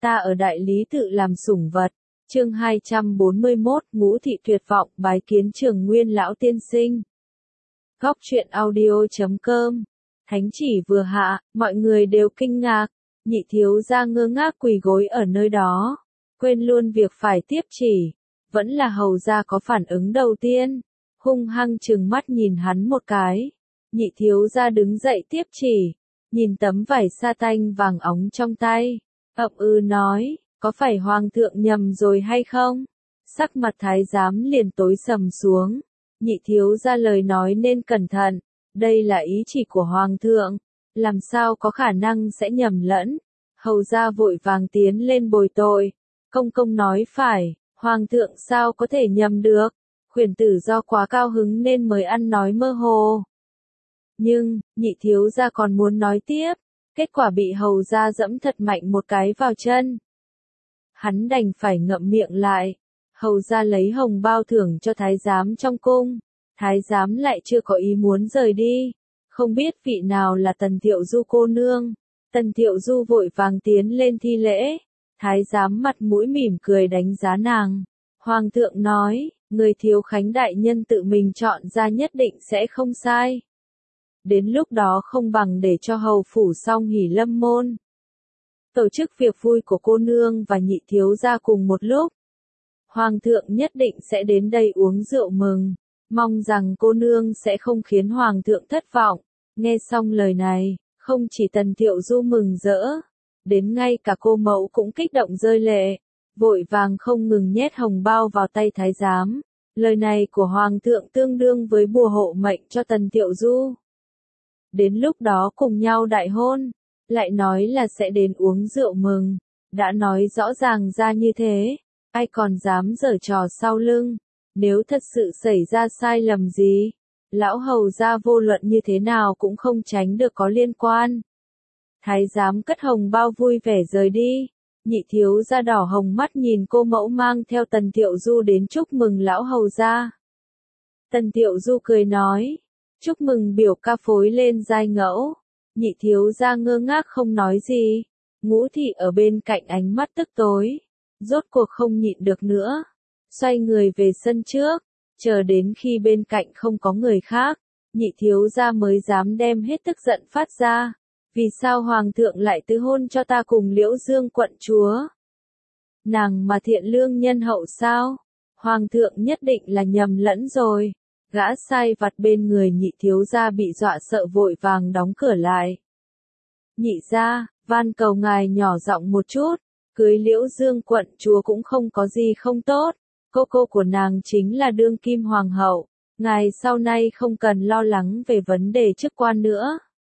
ta ở đại lý tự làm sủng vật. Chương 241, Ngũ thị tuyệt vọng bái kiến Trường Nguyên lão tiên sinh. Góc truyện audio.com. Thánh chỉ vừa hạ, mọi người đều kinh ngạc, Nhị thiếu gia ngơ ngác quỳ gối ở nơi đó, quên luôn việc phải tiếp chỉ. Vẫn là hầu gia có phản ứng đầu tiên, hung hăng trừng mắt nhìn hắn một cái. Nhị thiếu gia đứng dậy tiếp chỉ, nhìn tấm vải sa tanh vàng óng trong tay, ậm nói, có phải hoàng thượng nhầm rồi hay không? Sắc mặt thái giám liền tối sầm xuống, nhị thiếu gia lời nói nên cẩn thận, đây là ý chỉ của hoàng thượng, làm sao có khả năng sẽ nhầm lẫn. Hầu gia vội vàng tiến lên bồi tội, công công nói phải, hoàng thượng sao có thể nhầm được, khuyển tử do quá cao hứng nên mới ăn nói mơ hồ. Nhưng, nhị thiếu gia còn muốn nói tiếp, kết quả bị hầu gia dẫm thật mạnh một cái vào chân. Hắn đành phải ngậm miệng lại, hầu gia lấy hồng bao thưởng cho thái giám trong cung, thái giám lại chưa có ý muốn rời đi, không biết vị nào là Tần Thiệu Du cô nương. Tần Thiệu Du vội vàng tiến lên thi lễ, thái giám mặt mũi mỉm cười đánh giá nàng. Hoàng thượng nói, người thiếu khánh đại nhân tự mình chọn ra nhất định sẽ không sai. Đến lúc đó không bằng để cho hầu phủ xong hỉ lâm môn. Tổ chức việc vui của cô nương và nhị thiếu gia cùng một lúc. Hoàng thượng nhất định sẽ đến đây uống rượu mừng, mong rằng cô nương sẽ không khiến hoàng thượng thất vọng. Nghe xong lời này, không chỉ Tần Thiệu Du mừng rỡ, đến ngay cả cô mẫu cũng kích động rơi lệ, vội vàng không ngừng nhét hồng bao vào tay thái giám. Lời này của hoàng thượng tương đương với bùa hộ mệnh cho Tần Thiệu Du. Đến lúc đó cùng nhau đại hôn, lại nói là sẽ đến uống rượu mừng, đã nói rõ ràng ra như thế, ai còn dám giở trò sau lưng, nếu thật sự xảy ra sai lầm gì, lão hầu gia vô luận như thế nào cũng không tránh được có liên quan. Thái giám cất hồng bao vui vẻ rời đi, nhị thiếu gia đỏ hồng mắt nhìn cô mẫu mang theo Tần Thiệu Du đến chúc mừng lão hầu gia. Tần Thiệu Du cười nói, chúc mừng biểu ca phối lên giai ngẫu. Nhị thiếu gia ngơ ngác không nói gì, Ngũ thị ở bên cạnh ánh mắt tức tối, rốt cuộc không nhịn được nữa, xoay người về sân trước, chờ đến khi bên cạnh không có người khác, nhị thiếu gia mới dám đem hết tức giận phát ra. Vì sao hoàng thượng lại tứ hôn cho ta cùng Liễu Dương quận chúa? Nàng mà thiện lương nhân hậu sao? Hoàng thượng nhất định là nhầm lẫn rồi. Gã sai vặt bên người nhị thiếu gia bị dọa sợ vội vàng đóng cửa lại. Nhị gia, van cầu ngài nhỏ giọng một chút, cưới Liễu Dương quận chúa cũng không có gì không tốt, cô của nàng chính là đương kim hoàng hậu, ngài sau này không cần lo lắng về vấn đề chức quan nữa.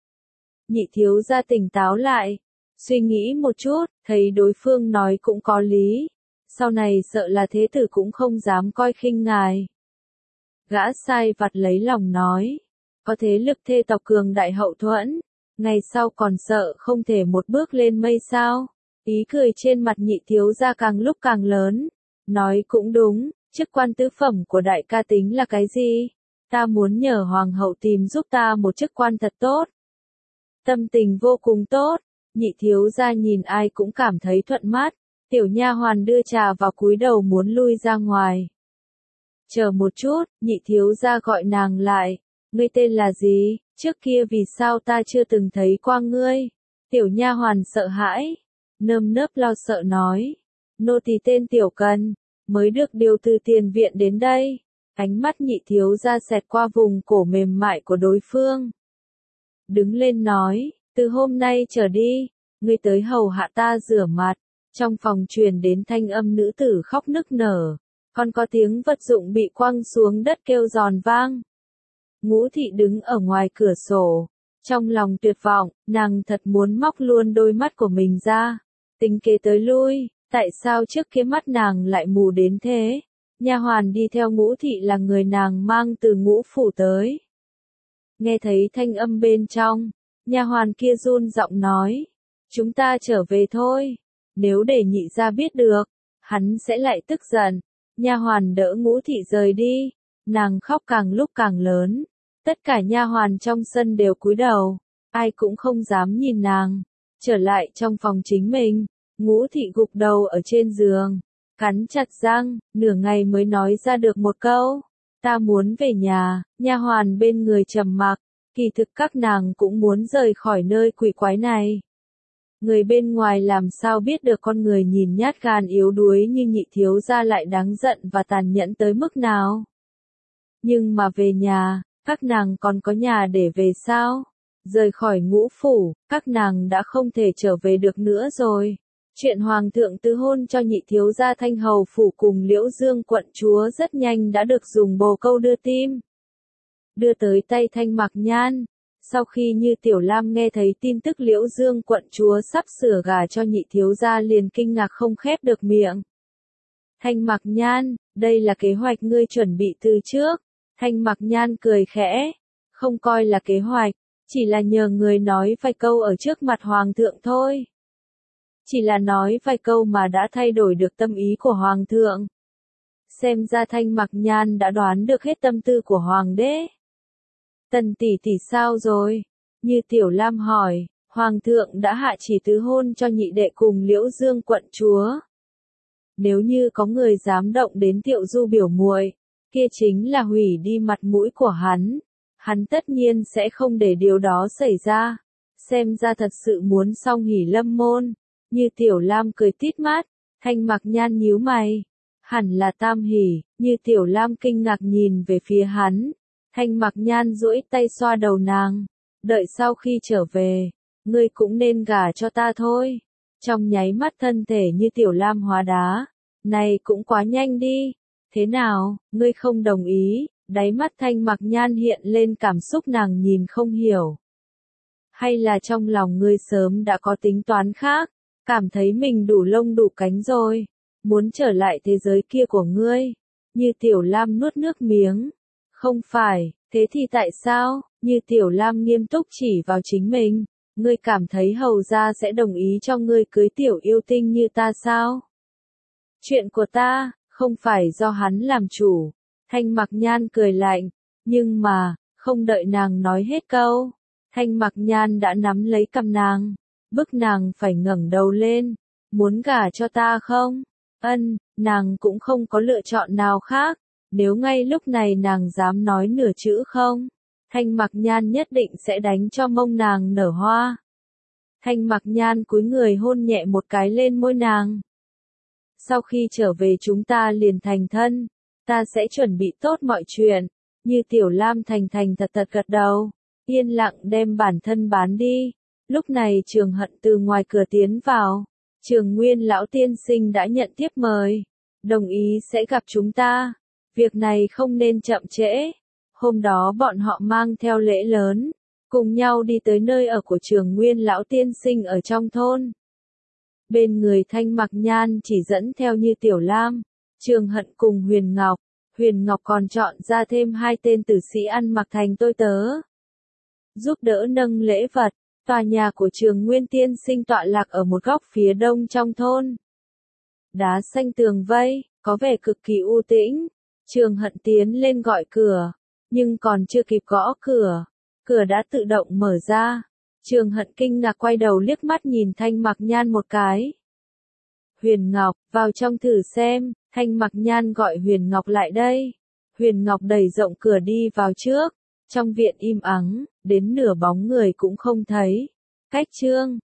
Nhị thiếu gia tỉnh táo lại, suy nghĩ một chút, thấy đối phương nói cũng có lý, sau này sợ là thế tử cũng không dám coi khinh ngài. Gã sai vặt lấy lòng nói, có thế lực thê tộc cường đại hậu thuẫn, ngày sau còn sợ không thể một bước lên mây sao? Ý cười trên mặt nhị thiếu gia càng lúc càng lớn, nói cũng đúng, chức quan tứ phẩm của đại ca tính là cái gì? Ta muốn nhờ hoàng hậu tìm giúp ta một chức quan thật tốt. Tâm tình vô cùng tốt, nhị thiếu gia nhìn ai cũng cảm thấy thuận mắt, tiểu nha hoàn đưa trà vào cúi đầu muốn lui ra ngoài. Chờ một chút, nhị thiếu gia gọi nàng lại, ngươi tên là gì, trước kia vì sao ta chưa từng thấy qua ngươi? Tiểu nha hoàn sợ hãi, nơm nớp lo sợ nói, nô tỳ tên Tiểu Cần, mới được điều từ tiền viện đến đây. Ánh mắt nhị thiếu gia xẹt qua vùng cổ mềm mại của đối phương. Đứng lên nói, từ hôm nay trở đi, ngươi tới hầu hạ ta rửa mặt. Trong phòng truyền đến thanh âm nữ tử khóc nức nở, còn có tiếng vật dụng bị quăng xuống đất kêu giòn vang. Ngũ thị đứng ở ngoài cửa sổ, trong lòng tuyệt vọng, nàng thật muốn móc luôn đôi mắt của mình ra, tính kế tới lui, tại sao trước kia mắt nàng lại mù đến thế? Nha hoàn đi theo Ngũ thị là người nàng mang từ Ngũ phủ tới. Nghe thấy thanh âm bên trong, nha hoàn kia run giọng nói, chúng ta trở về thôi, nếu để nhị gia biết được, hắn sẽ lại tức giận. Nha hoàn đỡ Ngũ thị rời đi, nàng khóc càng lúc càng lớn, tất cả nha hoàn trong sân đều cúi đầu, ai cũng không dám nhìn nàng. Trở lại trong phòng chính mình, Ngũ thị gục đầu ở trên giường, cắn chặt răng, nửa ngày mới nói ra được một câu. Ta muốn về nhà. Nha hoàn bên người trầm mặc, kỳ thực các nàng cũng muốn rời khỏi nơi quỷ quái này. Người bên ngoài làm sao biết được con người nhìn nhát gan yếu đuối như Nhị thiếu gia lại đáng giận và tàn nhẫn tới mức nào. Nhưng mà về nhà, các nàng còn có nhà để về sao? Rời khỏi Ngũ phủ, các nàng đã không thể trở về được nữa rồi. Chuyện hoàng thượng tứ hôn cho Nhị thiếu gia Thanh hầu phủ cùng Liễu Dương quận chúa rất nhanh đã được dùng bồ câu đưa tim, đưa tới tay Thanh Mặc Nhan. Sau khi Như Tiểu Lam nghe thấy tin tức Liễu Dương quận chúa sắp sửa gả cho Nhị thiếu gia liền kinh ngạc không khép được miệng. Thanh Mặc Nhan, đây là kế hoạch ngươi chuẩn bị từ trước. Thanh Mặc Nhan cười khẽ, không coi là kế hoạch, chỉ là nhờ người nói vài câu ở trước mặt hoàng thượng thôi. Chỉ là nói vài câu mà đã thay đổi được tâm ý của hoàng thượng. Xem ra Thanh Mặc Nhan đã đoán được hết tâm tư của hoàng đế. Tần tỷ tỷ sao rồi? Như Tiểu Lam hỏi, hoàng thượng đã hạ chỉ tứ hôn cho nhị đệ cùng Liễu Dương quận chúa. Nếu như có người dám động đến Thiệu Du biểu muội, kia chính là hủy đi mặt mũi của hắn. Hắn tất nhiên sẽ không để điều đó xảy ra. Xem ra thật sự muốn song hỷ lâm môn. Như Tiểu Lam cười tít mắt, Thanh Mặc Nhan nhíu mày. Hẳn là tam hỷ. Như Tiểu Lam kinh ngạc nhìn về phía hắn. Thanh Mặc Nhan duỗi tay xoa đầu nàng. Đợi sau khi trở về, ngươi cũng nên gả cho ta thôi. Trong nháy mắt thân thể Như Tiểu Lam hóa đá. Này cũng quá nhanh đi. Thế nào, ngươi không đồng ý? Đáy mắt Thanh Mặc Nhan hiện lên cảm xúc nàng nhìn không hiểu. Hay là trong lòng ngươi sớm đã có tính toán khác, cảm thấy mình đủ lông đủ cánh rồi, muốn trở lại thế giới kia của ngươi. Như Tiểu Lam nuốt nước miếng. Không phải, thế thì tại sao? Như Tiểu Lam nghiêm túc chỉ vào chính mình. Ngươi cảm thấy hầu gia sẽ đồng ý cho ngươi cưới tiểu yêu tinh như ta sao? Chuyện của ta, không phải do hắn làm chủ. Thanh Mặc Nhan cười lạnh, nhưng mà, không đợi nàng nói hết câu, Thanh Mặc Nhan đã nắm lấy cằm nàng, bức nàng phải ngẩng đầu lên. Muốn gả cho ta không? Ân, nàng cũng không có lựa chọn nào khác. Nếu ngay lúc này nàng dám nói nửa chữ không, Thanh Mặc Nhan nhất định sẽ đánh cho mông nàng nở hoa. Thanh Mặc Nhan cúi người hôn nhẹ một cái lên môi nàng. Sau khi trở về chúng ta liền thành thân, ta sẽ chuẩn bị tốt mọi chuyện. Như Tiểu Lam thành thật gật đầu, yên lặng đem bản thân bán đi. Lúc này Trường Hận từ ngoài cửa tiến vào. Trường Nguyên lão tiên sinh đã nhận thiếp mời, đồng ý sẽ gặp chúng ta. Việc này không nên chậm trễ. Hôm đó bọn họ mang theo lễ lớn, cùng nhau đi tới nơi ở của Trường Nguyên lão tiên sinh ở trong thôn. Bên người Thanh Mặc Nhan chỉ dẫn theo Như Tiểu Lam, Trường Hận cùng Huyền Ngọc. Huyền Ngọc còn chọn ra thêm 2 tên tử sĩ ăn mặc thành tôi tớ, giúp đỡ nâng lễ vật. Tòa nhà của Trường Nguyên tiên sinh tọa lạc ở một góc phía đông trong thôn. Đá xanh tường vây, có vẻ cực kỳ u tĩnh. Trường Hận tiến lên gọi cửa, nhưng còn chưa kịp gõ cửa, cửa đã tự động mở ra. Trường Hận kinh ngạc quay đầu liếc mắt nhìn Thanh Mặc Nhan một cái. Huyền Ngọc, vào trong thử xem. Thanh Mặc Nhan gọi Huyền Ngọc lại đây. Huyền Ngọc đẩy rộng cửa đi vào trước. Trong viện im ắng, đến nửa bóng người cũng không thấy. Cách chương